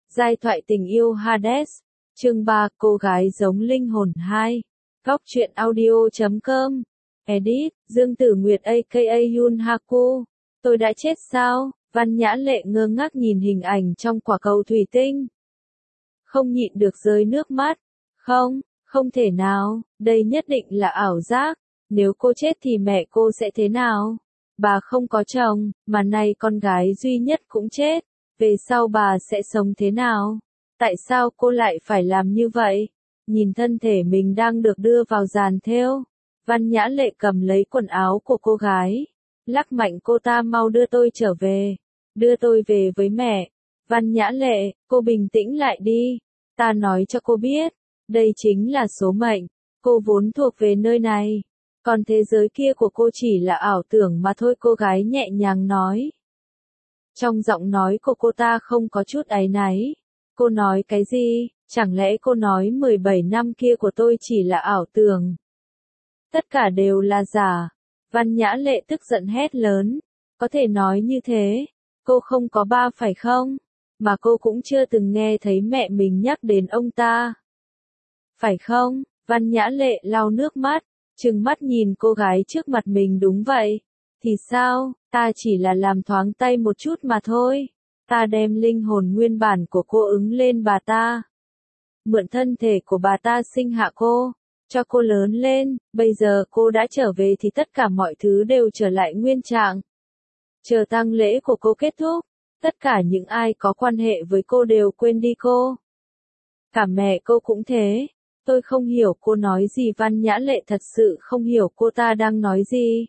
Giai thoại tình yêu Hades, chương 3, cô gái giống linh hồn 2. Góc truyện audio.com. Edit, Dương Tử Nguyệt aka Yun Haku. Tôi đã chết sao? Văn Nhã Lệ ngơ ngác nhìn hình ảnh trong quả cầu thủy tinh. Không nhịn được rơi nước mắt. Không, không thể nào, đây nhất định là ảo giác. Nếu cô chết thì mẹ cô sẽ thế nào? Bà không có chồng, mà nay con gái duy nhất cũng chết. Về sau bà sẽ sống thế nào? Tại sao cô lại phải làm như vậy? Nhìn thân thể mình đang được đưa vào giàn thêu. Văn Nhã Lệ cầm lấy quần áo của cô gái. Lắc mạnh cô ta, mau đưa tôi trở về. Đưa tôi về với mẹ. Văn Nhã Lệ, cô bình tĩnh lại đi. Ta nói cho cô biết. Đây chính là số mệnh. Cô vốn thuộc về nơi này. Còn thế giới kia của cô chỉ là ảo tưởng mà thôi, cô gái nhẹ nhàng nói. Trong giọng nói của cô ta không có chút áy náy. Cô nói cái gì? Chẳng lẽ cô nói 17 năm kia của tôi chỉ là ảo tưởng? Tất cả đều là giả. Văn Nhã Lệ tức giận hét lớn. Có thể nói như thế. Cô không có ba phải không? Mà cô cũng chưa từng nghe thấy mẹ mình nhắc đến ông ta. Phải không? Văn Nhã Lệ lau nước mắt, trừng mắt nhìn cô gái trước mặt mình. Đúng vậy. Thì sao? Ta chỉ là làm thoáng tay một chút mà thôi. Ta đem linh hồn nguyên bản của cô ứng lên bà ta. Mượn thân thể của bà ta sinh hạ cô, cho cô lớn lên. Bây giờ cô đã trở về thì tất cả mọi thứ đều trở lại nguyên trạng. Chờ tang lễ của cô kết thúc, tất cả những ai có quan hệ với cô đều quên đi cô. Cả mẹ cô cũng thế. Tôi không hiểu cô nói gì. Văn Nhã Lệ thật sự không hiểu cô ta đang nói gì.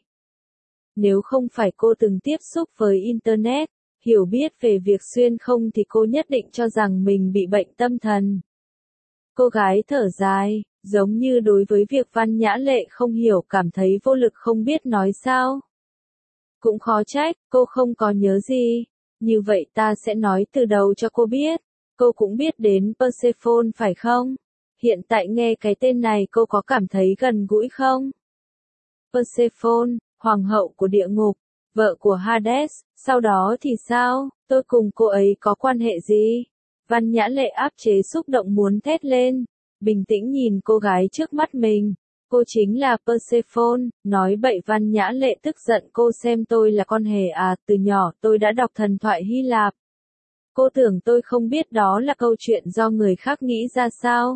Nếu không phải cô từng tiếp xúc với Internet, hiểu biết về việc xuyên không thì cô nhất định cho rằng mình bị bệnh tâm thần. Cô gái thở dài, giống như đối với việc Văn Nhã Lệ không hiểu cảm thấy vô lực không biết nói sao. Cũng khó trách, cô không có nhớ gì. Như vậy ta sẽ nói từ đầu cho cô biết. Cô cũng biết đến Persephone phải không? Hiện tại nghe cái tên này cô có cảm thấy gần gũi không? Persephone, hoàng hậu của địa ngục, vợ của Hades, sau đó thì sao? Tôi cùng cô ấy có quan hệ gì? Văn Nhã Lệ áp chế xúc động muốn thét lên, bình tĩnh nhìn cô gái trước mắt mình. Cô chính là Persephone. Nói bậy. Văn Nhã Lệ tức giận. Cô xem tôi là con hề à? Từ nhỏ tôi đã đọc thần thoại Hy Lạp. Cô tưởng tôi không biết đó là câu chuyện do người khác nghĩ ra sao?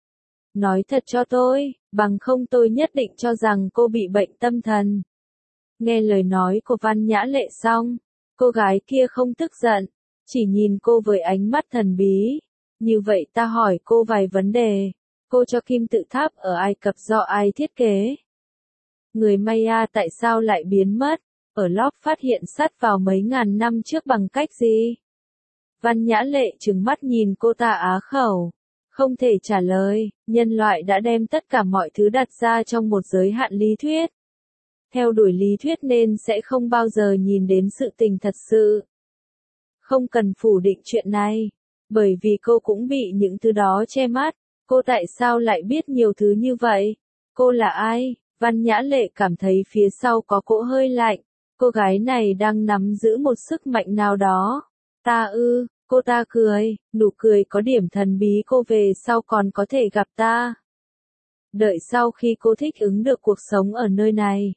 Nói thật cho tôi, bằng không tôi nhất định cho rằng cô bị bệnh tâm thần. Nghe lời nói của Văn Nhã Lệ xong, cô gái kia không tức giận, chỉ nhìn cô với ánh mắt thần bí. Như vậy ta hỏi cô vài vấn đề. Cô cho kim tự tháp ở Ai Cập do ai thiết kế? Người Maya tại sao lại biến mất? Ở Lop phát hiện sắt vào mấy ngàn năm trước bằng cách gì? Văn Nhã Lệ trừng mắt nhìn cô ta á khẩu. Không thể trả lời. Nhân loại đã đem tất cả mọi thứ đặt ra trong một giới hạn lý thuyết. Theo đuổi lý thuyết nên sẽ không bao giờ nhìn đến sự tình thật sự. Không cần phủ định chuyện này. Bởi vì cô cũng bị những thứ đó che mắt. Cô tại sao lại biết nhiều thứ như vậy? Cô là ai? Văn Nhã Lệ cảm thấy phía sau có cỗ hơi lạnh. Cô gái này đang nắm giữ một sức mạnh nào đó. Ta ư? Cô ta cười, nụ cười có điểm thần bí. Cô về sau còn có thể gặp ta. Đợi sau khi cô thích ứng được cuộc sống ở nơi này,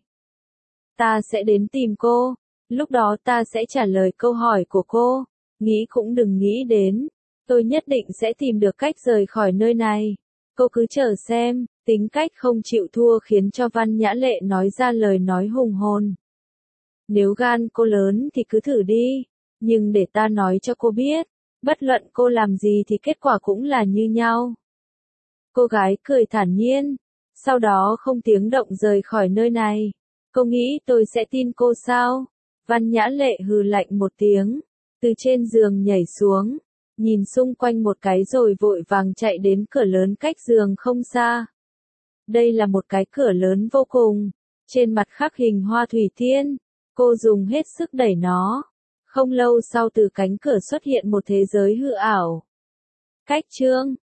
ta sẽ đến tìm cô. Lúc đó ta sẽ trả lời câu hỏi của cô. Nghĩ cũng đừng nghĩ đến. Tôi nhất định sẽ tìm được cách rời khỏi nơi này. Cô cứ chờ xem. Tính cách không chịu thua khiến cho Văn Nhã Lệ nói ra lời nói hùng hồn. Nếu gan cô lớn thì cứ thử đi. Nhưng để ta nói cho cô biết, bất luận cô làm gì thì kết quả cũng là như nhau. Cô gái cười thản nhiên, sau đó không tiếng động rời khỏi nơi này. Cô nghĩ tôi sẽ tin cô sao? Văn Nhã Lệ hừ lạnh một tiếng, từ trên giường nhảy xuống, nhìn xung quanh một cái rồi vội vàng chạy đến cửa lớn cách giường không xa. Đây là một cái cửa lớn vô cùng, trên mặt khắc hình hoa thủy tiên. Cô dùng hết sức đẩy nó. Không lâu sau từ cánh cửa xuất hiện một thế giới hư ảo. Cách chương